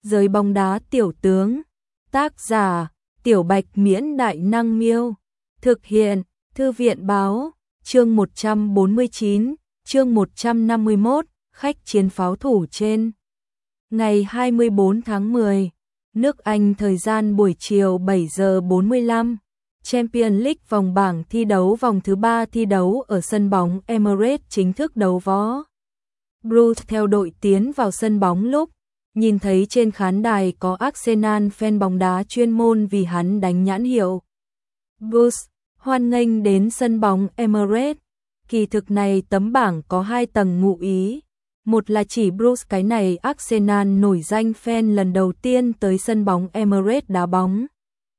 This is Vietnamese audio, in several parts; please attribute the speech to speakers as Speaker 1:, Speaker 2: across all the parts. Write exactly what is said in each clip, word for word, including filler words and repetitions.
Speaker 1: Giới bóng đá tiểu tướng. Tác giả: Tiểu Bạch Miễn Đại Năng Miêu. Thực hiện: Thư viện Báo. Chương một trăm bốn mươi chín, chương một trăm năm mươi mốt, khách chiến pháo thủ trên. Ngày hai mươi bốn tháng mười, nước Anh, thời gian buổi chiều bảy giờ bốn mươi lăm. Champions League vòng bảng thi đấu vòng thứ ba thi đấu ở sân bóng Emirates chính thức đấu võ. Bruce theo đội tiến vào sân bóng lúc nhìn thấy trên khán đài có Arsenal fan bóng đá chuyên môn vì hắn đánh nhãn hiệu. Bruce, hoan nghênh đến sân bóng Emirates. Kỳ thực này tấm bảng có hai tầng ngụ ý. Một là chỉ Bruce cái này Arsenal nổi danh fan lần đầu tiên tới sân bóng Emirates đá bóng.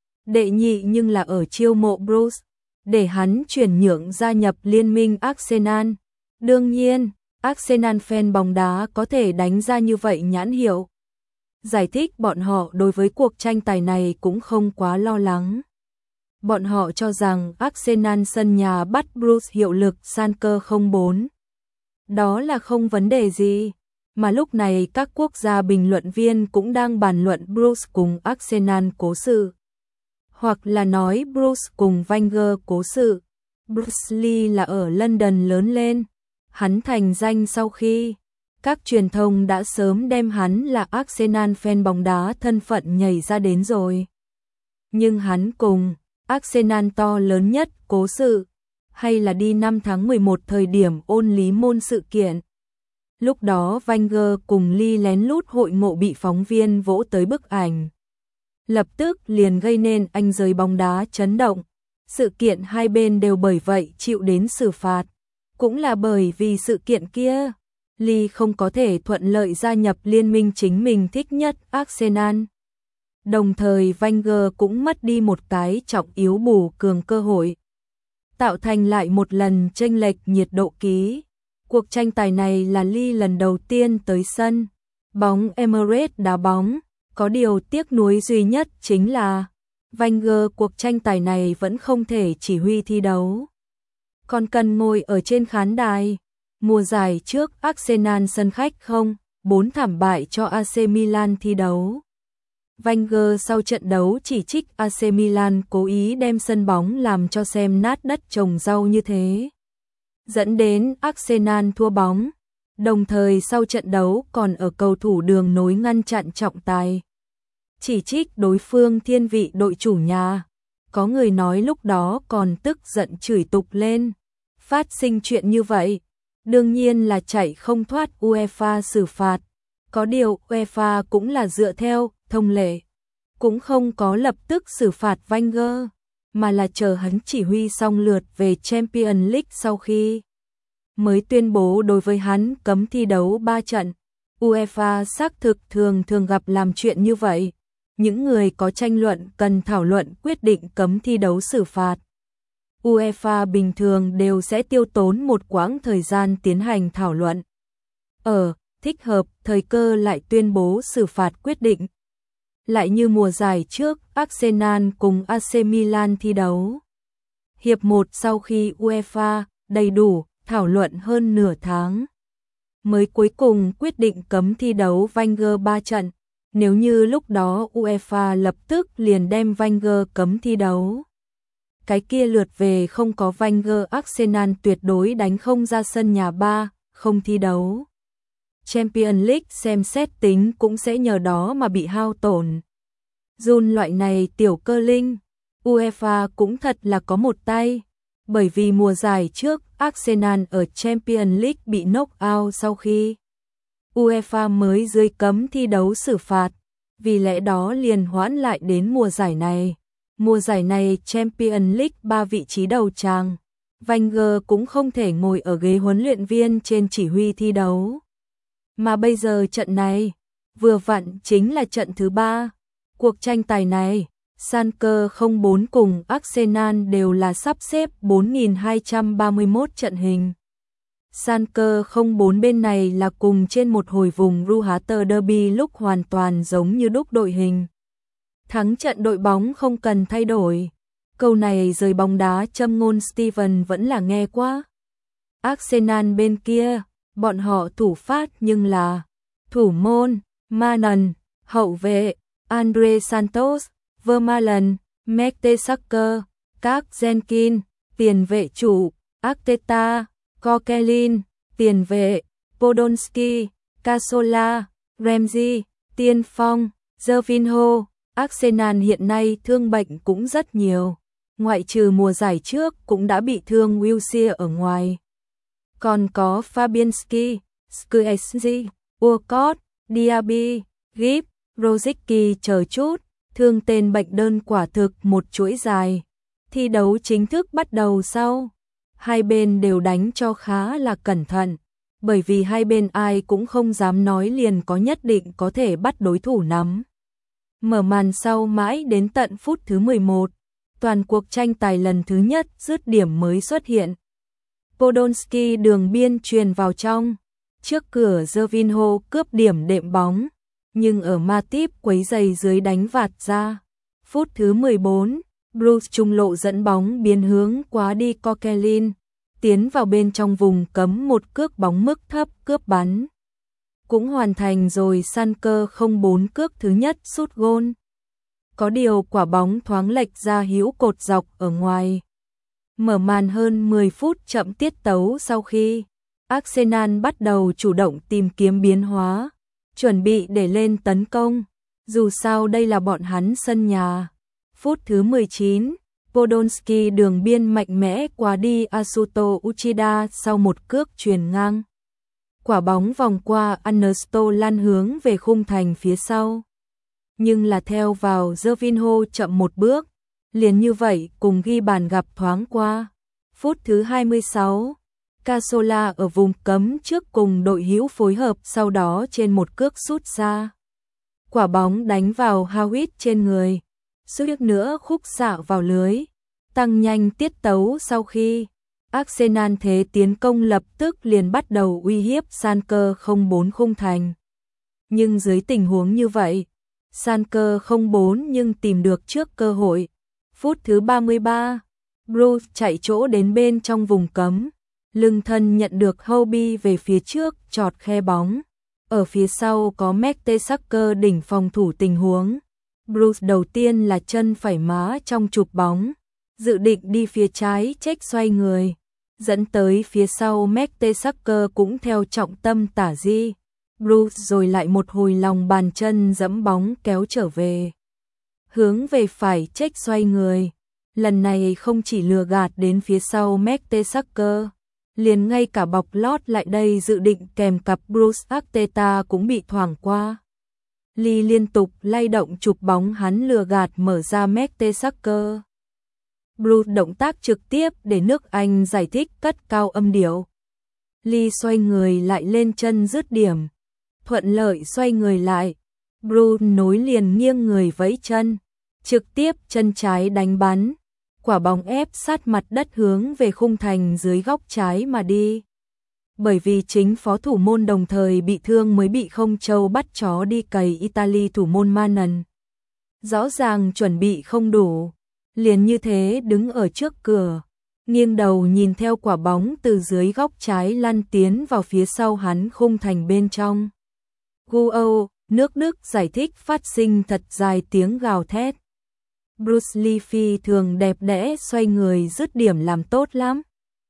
Speaker 1: Đệ nhị nhưng là ở chiêu mộ Bruce, để hắn chuyển nhượng gia nhập liên minh Arsenal. Đương nhiên, Arsenal fan bóng đá có thể đánh ra như vậy nhãn hiệu. Giải thích bọn họ đối với cuộc tranh tài này cũng không quá lo lắng. Bọn họ cho rằng Arsenal sân nhà bắt Bruce hiệu lực Schalke không bốn. Đó là không vấn đề gì, mà lúc này các quốc gia bình luận viên cũng đang bàn luận Bruce cùng Arsenal cố sự. Hoặc là nói Bruce cùng Wenger cố sự. Bruce Lee là ở London lớn lên. Hắn thành danh sau khi các truyền thông đã sớm đem hắn là Arsenal fan bóng đá thân phận nhảy ra đến rồi. Nhưng hắn cùng Arsenal to lớn nhất cố sự, hay là đi năm tháng mười một thời điểm ôn lý môn sự kiện. Lúc đó Wenger cùng Lee lén lút hội ngộ bị phóng viên vỗ tới bức ảnh. Lập tức liền gây nên anh giới bóng đá chấn động. Sự kiện hai bên đều bởi vậy chịu đến xử phạt. Cũng là bởi vì sự kiện kia, Lee không có thể thuận lợi gia nhập liên minh chính mình thích nhất Arsenal. Đồng thời Wenger cũng mất đi một cái trọng yếu bù cường cơ hội, tạo thành lại một lần chênh lệch nhiệt độ ký. Cuộc tranh tài này là Lee lần đầu tiên tới sân bóng Emirates đá bóng, có điều tiếc nuối duy nhất chính là Wenger cuộc tranh tài này vẫn không thể chỉ huy thi đấu, còn cần ngồi ở trên khán đài. Mùa giải trước Arsenal sân khách không bốn thảm bại cho a xê Milan thi đấu. Wenger sau trận đấu chỉ trích a xê Milan cố ý đem sân bóng làm cho xem nát đất trồng rau như thế, dẫn đến Arsenal thua bóng. Đồng thời sau trận đấu còn ở cầu thủ đường nối ngăn chặn trọng tài, chỉ trích đối phương thiên vị đội chủ nhà. Có người nói lúc đó còn tức giận chửi tục lên. Phát sinh chuyện như vậy, đương nhiên là chạy không thoát UEFA xử phạt. Có điều UEFA cũng là dựa theo thông lệ, cũng không có lập tức xử phạt Wenger, mà là chờ hắn chỉ huy xong lượt về Champions League sau khi mới tuyên bố đối với hắn cấm thi đấu ba trận. UEFA xác thực thường thường gặp làm chuyện như vậy. Những người có tranh luận cần thảo luận quyết định cấm thi đấu xử phạt. UEFA bình thường đều sẽ tiêu tốn một quãng thời gian tiến hành thảo luận. Ở thích hợp thời cơ lại tuyên bố xử phạt quyết định. Lại như mùa giải trước, Arsenal cùng a xê Milan thi đấu. Hiệp một sau khi UEFA đầy đủ thảo luận hơn nửa tháng, mới cuối cùng quyết định cấm thi đấu Wenger ba trận. Nếu như lúc đó UEFA lập tức liền đem Wenger cấm thi đấu, cái kia lượt về không có Wenger Arsenal tuyệt đối đánh không ra sân nhà ba, không thi đấu. Champions League xem xét tính cũng sẽ nhờ đó mà bị hao tổn. Jun loại này tiểu cơ linh, UEFA cũng thật là có một tay, bởi vì mùa giải trước Arsenal ở Champions League bị knock out sau khi UEFA mới dưới cấm thi đấu xử phạt, vì lẽ đó liền hoãn lại đến mùa giải này. Mùa giải này Champions League ba vị trí đầu tràng, Wenger cũng không thể ngồi ở ghế huấn luyện viên trên chỉ huy thi đấu. Mà bây giờ trận này, vừa vặn chính là trận thứ ba. Cuộc tranh tài này, Schalke không bốn cùng Arsenal đều là sắp xếp bốn nghìn hai trăm ba mươi mốt trận hình. Schalke không bốn bên này là cùng trên một hồi vùng Ruhrter Derby lúc hoàn toàn giống như đúc đội hình. Thắng trận đội bóng không cần thay đổi. Câu này rời bóng đá châm ngôn Steven vẫn là nghe quá. Arsenal bên kia, bọn họ thủ phát nhưng là thủ môn, Manon, Hậu vệ, Andre Santos, Vermaelen, Mertesacker, các Jenkins, tiền vệ chủ, Arteta, Coquelin, tiền vệ, Podolski, Cazorla, Ramsey, tiên phong, Gervinho. Arsenal hiện nay thương bệnh cũng rất nhiều, ngoại trừ mùa giải trước cũng đã bị thương Wilshere ở ngoài. Còn có Fabianski, Skrejci, Walcott, Diaby, Gibbs, Rosicky chờ chút, thương tên bệnh đơn quả thực một chuỗi dài. Thi đấu chính thức bắt đầu sau. Hai bên đều đánh cho khá là cẩn thận, bởi vì hai bên ai cũng không dám nói liền có nhất định có thể bắt đối thủ nắm. Mở màn sau mãi đến tận phút thứ mười một, toàn cuộc tranh tài lần thứ nhất dứt điểm mới xuất hiện. Podolski đường biên truyền vào trong, trước cửa Gervinho cướp điểm đệm bóng, nhưng ở Matip quấy giày dưới đánh vạt ra. Phút thứ mười bốn, Bruce trung lộ dẫn bóng biến hướng quá đi Coquelin, tiến vào bên trong vùng cấm một cước bóng mức thấp cướp bắn. Cũng hoàn thành rồi Sanker không bốn cước thứ nhất sút gôn. Có điều quả bóng thoáng lệch ra hữu cột dọc ở ngoài. Mở màn hơn mười phút chậm tiết tấu sau khi Arsenal bắt đầu chủ động tìm kiếm biến hóa, chuẩn bị để lên tấn công. Dù sao đây là bọn hắn sân nhà. Phút thứ mười chín, Podolski đường biên mạnh mẽ qua đi Asuto Uchida sau một cước chuyền ngang. Quả bóng vòng qua Ernesto lăn hướng về khung thành phía sau. Nhưng là theo vào Gervinho chậm một bước, liền như vậy cùng ghi bàn gặp thoáng qua. Phút thứ hai mươi sáu, Cazorla ở vùng cấm trước cùng đội hữu phối hợp sau đó trên một cước sút ra. Quả bóng đánh vào Howitt trên người, suýt nữa khúc xạ vào lưới, tăng nhanh tiết tấu sau khi Arsenal thế tiến công lập tức liền bắt đầu uy hiếp Sanker không bốn khung thành. Nhưng dưới tình huống như vậy, Sanker không bốn nhưng tìm được trước cơ hội. Phút thứ ba mươi ba, Bruce chạy chỗ đến bên trong vùng cấm, lưng thân nhận được Hobie về phía trước chọt khe bóng. Ở phía sau có Mertesacker đỉnh phòng thủ tình huống. Bruce đầu tiên là chân phải má trong chụp bóng, dự định đi phía trái check xoay người, dẫn tới phía sau Mertesacker cũng theo trọng tâm tả di. Bruce rồi lại một hồi lòng bàn chân dẫm bóng kéo trở về. Hướng về phải check xoay người, lần này không chỉ lừa gạt đến phía sau Mertesacker, liền ngay cả bọc lót lại đây dự định kèm cặp Bruce Arteta cũng bị thoảng qua. Lee liên tục lay động chụp bóng hắn lừa gạt mở ra Mertesacker. Bruce động tác trực tiếp để nước Anh giải thích cất cao âm điệu. Lee xoay người lại lên chân dứt điểm. Thuận lợi xoay người lại. Bruce nối liền nghiêng người vẫy chân, trực tiếp chân trái đánh bắn. Quả bóng ép sát mặt đất hướng về khung thành dưới góc trái mà đi. Bởi vì chính phó thủ môn đồng thời bị thương mới bị không châu bắt chó đi cày Italy thủ môn Manen. Rõ ràng chuẩn bị không đủ, liền như thế đứng ở trước cửa, nghiêng đầu nhìn theo quả bóng từ dưới góc trái lăn tiến vào phía sau hắn khung thành bên trong. Guo, nước Đức giải thích phát sinh thật dài tiếng gào thét. Bruce Lee phi thường đẹp đẽ xoay người dứt điểm làm tốt lắm.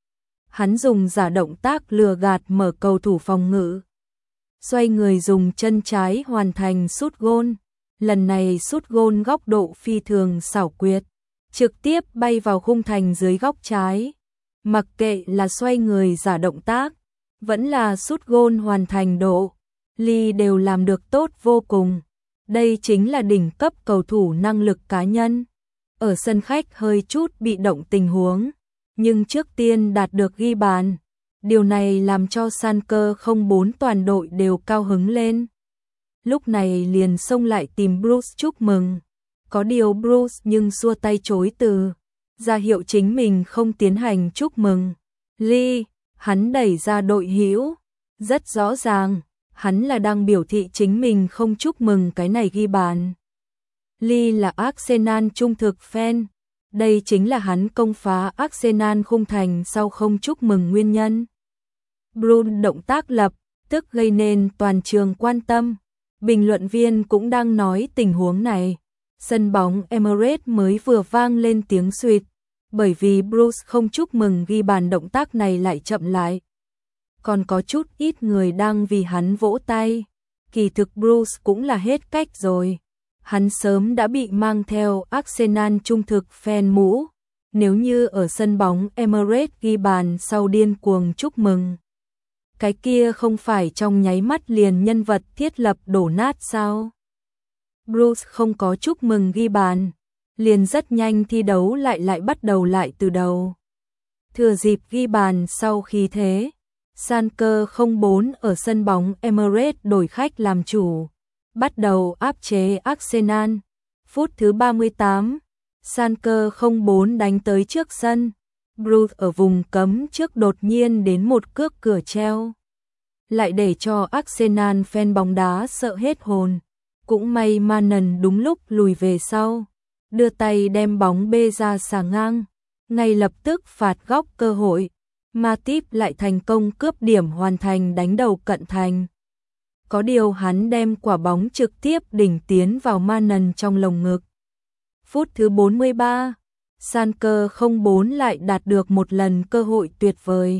Speaker 1: Hắn dùng giả động tác lừa gạt mở cầu thủ phòng ngự. Xoay người dùng chân trái hoàn thành sút gôn. Lần này sút gôn góc độ phi thường xảo quyệt, trực tiếp bay vào khung thành dưới góc trái. Mặc kệ là xoay người giả động tác, vẫn là sút gôn hoàn thành độ, Lee đều làm được tốt vô cùng. Đây chính là đỉnh cấp cầu thủ năng lực cá nhân. Ở sân khách hơi chút bị động tình huống, nhưng trước tiên đạt được ghi bàn. Điều này làm cho Sanker không bốn toàn đội đều cao hứng lên. Lúc này liền xông lại tìm Bruce chúc mừng. Có điều Bruce nhưng xua tay chối từ, ra hiệu chính mình không tiến hành chúc mừng. Lee, hắn đẩy ra đội hữu, rất rõ ràng, hắn là đang biểu thị chính mình không chúc mừng cái này ghi bàn. Lee là Arsenal trung thực fan, đây chính là hắn công phá Arsenal khung thành sau không chúc mừng nguyên nhân. Bruce động tác lập tức gây nên toàn trường quan tâm, Bình luận viên cũng đang nói tình huống này. Sân bóng Emirates mới vừa vang lên tiếng suýt, bởi vì Bruce không chúc mừng ghi bàn, động tác này lại chậm lại. Còn có chút ít người đang vì hắn vỗ tay. Kỳ thực Bruce cũng là hết cách rồi. Hắn sớm đã bị mang theo Arsenal trung thực fan mũ. Nếu như ở sân bóng Emirates ghi bàn sau điên cuồng chúc mừng, cái kia không phải trong nháy mắt liền nhân vật thiết lập đổ nát sao? Bruce không có chúc mừng ghi bàn, liền rất nhanh thi đấu lại lại bắt đầu lại từ đầu. Thừa dịp ghi bàn sau khi thế, Schalke không bốn ở sân bóng Emirates đổi khách làm chủ, bắt đầu áp chế Arsenal. Phút thứ ba mươi tám, Schalke không bốn đánh tới trước sân. Bruce ở vùng cấm trước đột nhiên đến một cước cửa treo, lại để cho Arsenal fan bóng đá sợ hết hồn. Cũng may Manen đúng lúc lùi về sau, đưa tay đem bóng bê ra xà ngang, ngay lập tức phạt góc cơ hội. Matip lại thành công cướp điểm, hoàn thành đánh đầu cận thành. Có điều hắn đem quả bóng trực tiếp đỉnh tiến vào Manen trong lồng ngực. Phút thứ bốn mươi ba, Schalke không bốn lại đạt được một lần cơ hội tuyệt vời.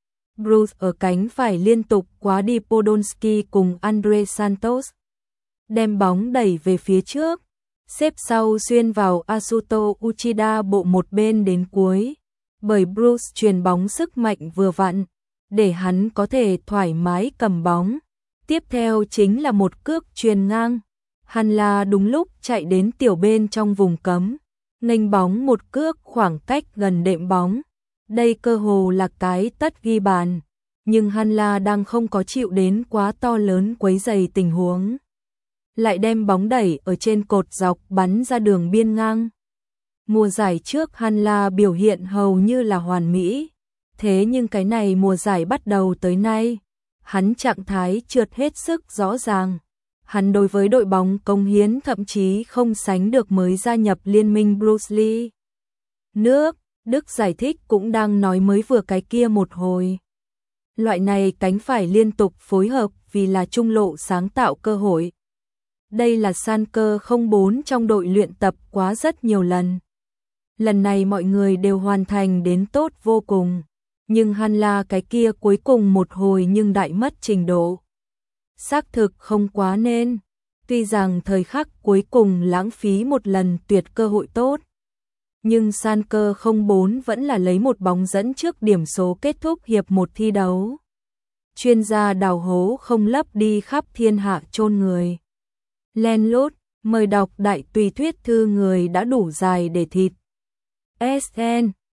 Speaker 1: Bruce ở cánh phải liên tục quá đi Podolski cùng Andre Santos, đem bóng đẩy về phía trước, xếp sau xuyên vào Asuto Uchida bộ một bên đến cuối. Bởi Bruce truyền bóng sức mạnh vừa vặn, để hắn có thể thoải mái cầm bóng. Tiếp theo chính là một cước chuyền ngang. Hanla đúng lúc chạy đến tiểu bên trong vùng cấm, nghênh bóng một cước khoảng cách gần đệm bóng. Đây cơ hồ là cái tất ghi bàn, nhưng Hanla đang không có chịu đến quá to lớn quấy rầy tình huống, lại đem bóng đẩy ở trên cột dọc bắn ra đường biên ngang. Mùa giải trước Hanla biểu hiện hầu như là hoàn mỹ, thế nhưng cái này mùa giải bắt đầu tới nay, hắn trạng thái trượt hết sức rõ ràng. Hắn đối với đội bóng cống hiến thậm chí không sánh được mới gia nhập liên minh Bruce Lee. Nước Đức giải thích cũng đang nói mới vừa cái kia một hồi. Loại này cánh phải liên tục phối hợp vì là trung lộ sáng tạo cơ hội. Đây là Schalke không bốn trong đội luyện tập quá rất nhiều lần. Lần này mọi người đều hoàn thành đến tốt vô cùng. Nhưng Hanla cái kia cuối cùng một hồi nhưng đại mất trình độ. Xác thực không quá nên. Tuy rằng thời khắc cuối cùng lãng phí một lần tuyệt cơ hội tốt, nhưng Schalke không bốn vẫn là lấy một bóng dẫn trước điểm số kết thúc hiệp một thi đấu. Chuyên gia đào hố không lấp đi khắp thiên hạ chôn người. Len lút, mời đọc đại tùy thuyết thư người đã đủ dài để thịt. ét en